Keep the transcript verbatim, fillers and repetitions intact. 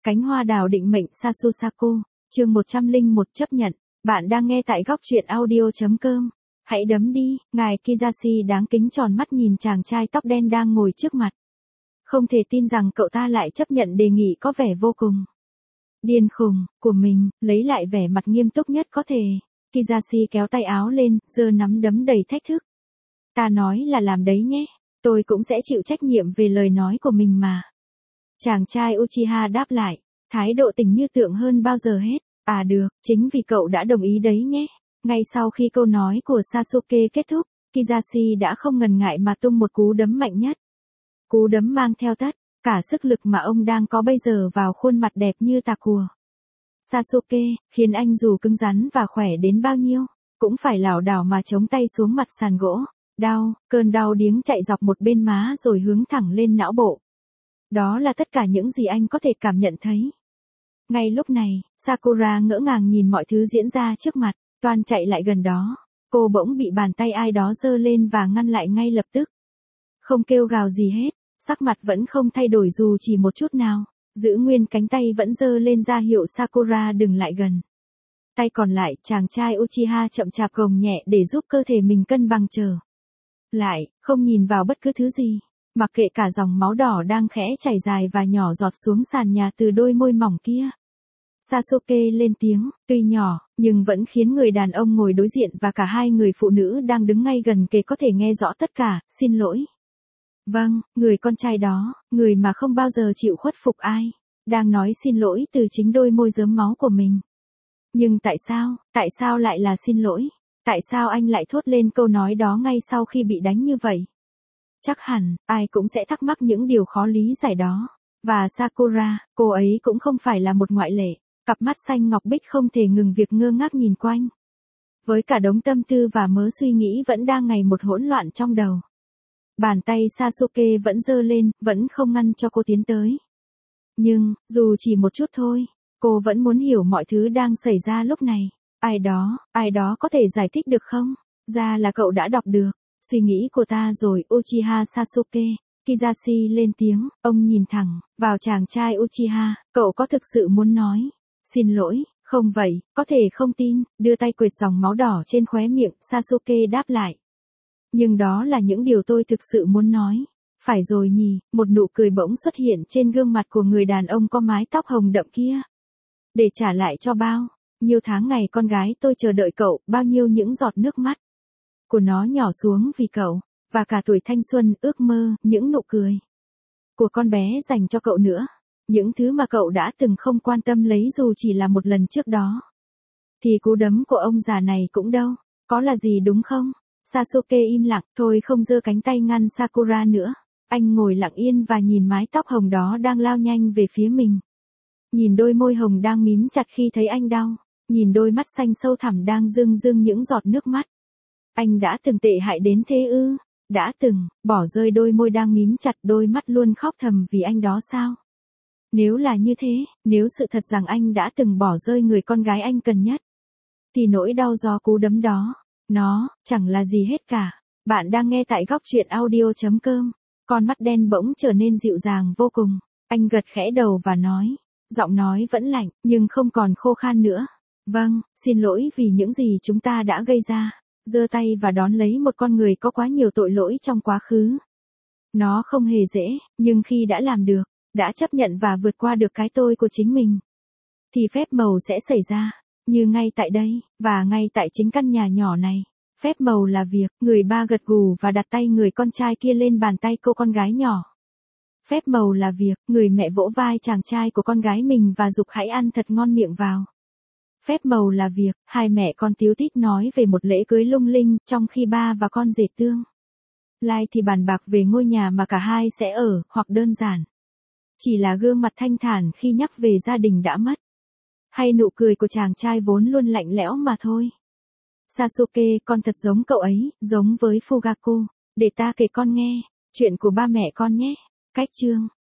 Cánh hoa đào định mệnh Sasusako, chương một trăm lẻ một chấp nhận. Bạn đang nghe tại góc truyện audio chấm com. Hãy đấm đi, ngài Kizashi đáng kính tròn mắt nhìn chàng trai tóc đen đang ngồi trước mặt. Không thể tin rằng cậu ta lại chấp nhận đề nghị có vẻ vô cùng điên khùng của mình, lấy lại vẻ mặt nghiêm túc nhất có thể. Kizashi kéo tay áo lên, giơ nắm đấm đầy thách thức. Ta nói là làm đấy nhé, tôi cũng sẽ chịu trách nhiệm về lời nói của mình mà. Chàng trai Uchiha đáp lại, thái độ tình như tượng hơn bao giờ hết. À được, chính vì cậu đã đồng ý đấy nhé. Ngay sau khi câu nói của Sasuke kết thúc, Kizashi đã không ngần ngại mà tung một cú đấm mạnh nhất. Cú đấm mang theo tất cả sức lực mà ông đang có bây giờ vào khuôn mặt đẹp như tạc cùa Sasuke, khiến anh dù cứng rắn và khỏe đến bao nhiêu, cũng phải lảo đảo mà chống tay xuống mặt sàn gỗ. Đau, cơn đau điếng chạy dọc một bên má rồi hướng thẳng lên não bộ. Đó là tất cả những gì anh có thể cảm nhận thấy. Ngay lúc này, Sakura ngỡ ngàng nhìn mọi thứ diễn ra trước mặt, toan chạy lại gần đó. Cô bỗng bị bàn tay ai đó giơ lên và ngăn lại ngay lập tức. Không kêu gào gì hết, sắc mặt vẫn không thay đổi dù chỉ một chút nào, giữ nguyên cánh tay vẫn giơ lên ra hiệu Sakura đừng lại gần. Tay còn lại, chàng trai Uchiha chậm chạp gồng nhẹ để giúp cơ thể mình cân bằng trở lại, không nhìn vào bất cứ thứ gì. Mặc kệ cả dòng máu đỏ đang khẽ chảy dài và nhỏ giọt xuống sàn nhà từ đôi môi mỏng kia. Sasuke lên tiếng, tuy nhỏ, nhưng vẫn khiến người đàn ông ngồi đối diện và cả hai người phụ nữ đang đứng ngay gần kề có thể nghe rõ tất cả. Xin lỗi. Vâng, người con trai đó, người mà không bao giờ chịu khuất phục ai, đang nói xin lỗi từ chính đôi môi rớm máu của mình. Nhưng tại sao, tại sao lại là xin lỗi? Tại sao anh lại thốt lên câu nói đó ngay sau khi bị đánh như vậy? Chắc hẳn, ai cũng sẽ thắc mắc những điều khó lý giải đó. Và Sakura, cô ấy cũng không phải là một ngoại lệ. Cặp mắt xanh ngọc bích không thể ngừng việc ngơ ngác nhìn quanh. Với cả đống tâm tư và mớ suy nghĩ vẫn đang ngày một hỗn loạn trong đầu. Bàn tay Sasuke vẫn giơ lên, vẫn không ngăn cho cô tiến tới. Nhưng, dù chỉ một chút thôi, cô vẫn muốn hiểu mọi thứ đang xảy ra lúc này. Ai đó, ai đó có thể giải thích được không? Ra là cậu đã đọc được suy nghĩ của ta rồi. Uchiha Sasuke. Kizashi lên tiếng, ông nhìn thẳng vào chàng trai Uchiha, cậu có thực sự muốn nói xin lỗi, không vậy, có thể không tin, đưa tay quệt dòng máu đỏ trên khóe miệng. Sasuke đáp lại. Nhưng đó là những điều tôi thực sự muốn nói. Phải rồi nhỉ, một nụ cười bỗng xuất hiện trên gương mặt của người đàn ông có mái tóc hồng đậm kia. Để trả lại cho bao nhiêu tháng ngày con gái tôi chờ đợi cậu, bao nhiêu những giọt nước mắt của nó nhỏ xuống vì cậu, và cả tuổi thanh xuân, ước mơ, những nụ cười của con bé dành cho cậu nữa. Những thứ mà cậu đã từng không quan tâm lấy dù chỉ là một lần trước đó. Thì cú đấm của ông già này cũng đâu có là gì đúng không? Sasuke im lặng, thôi không giơ cánh tay ngăn Sakura nữa. Anh ngồi lặng yên và nhìn mái tóc hồng đó đang lao nhanh về phía mình. Nhìn đôi môi hồng đang mím chặt khi thấy anh đau. Nhìn đôi mắt xanh sâu thẳm đang rưng rưng những giọt nước mắt. Anh đã từng tệ hại đến thế ư? Đã từng bỏ rơi đôi môi đang mím chặt, đôi mắt luôn khóc thầm vì anh đó sao? Nếu là như thế, nếu sự thật rằng anh đã từng bỏ rơi người con gái anh cần nhất, thì nỗi đau do cú đấm đó, nó chẳng là gì hết cả. Bạn đang nghe tại góc truyện audio chấm com. Con mắt đen bỗng trở nên dịu dàng vô cùng. Anh gật khẽ đầu và nói, giọng nói vẫn lạnh, nhưng không còn khô khan nữa. Vâng, xin lỗi vì những gì chúng ta đã gây ra. Giơ tay và đón lấy một con người có quá nhiều tội lỗi trong quá khứ. Nó không hề dễ, nhưng khi đã làm được, đã chấp nhận và vượt qua được cái tôi của chính mình, thì phép màu sẽ xảy ra. Như ngay tại đây, và ngay tại chính căn nhà nhỏ này. Phép màu là việc, người ba gật gù và đặt tay người con trai kia lên bàn tay cô con gái nhỏ. Phép màu là việc, người mẹ vỗ vai chàng trai của con gái mình và giục hãy ăn thật ngon miệng vào. Phép màu là việc, hai mẹ con tíu tít nói về một lễ cưới lung linh, trong khi ba và con rể tương lai thì bàn bạc về ngôi nhà mà cả hai sẽ ở, hoặc đơn giản chỉ là gương mặt thanh thản khi nhắc về gia đình đã mất. Hay nụ cười của chàng trai vốn luôn lạnh lẽo mà thôi. Sasuke, con thật giống cậu ấy, giống với Fugaku. Để ta kể con nghe chuyện của ba mẹ con nhé. Cách chương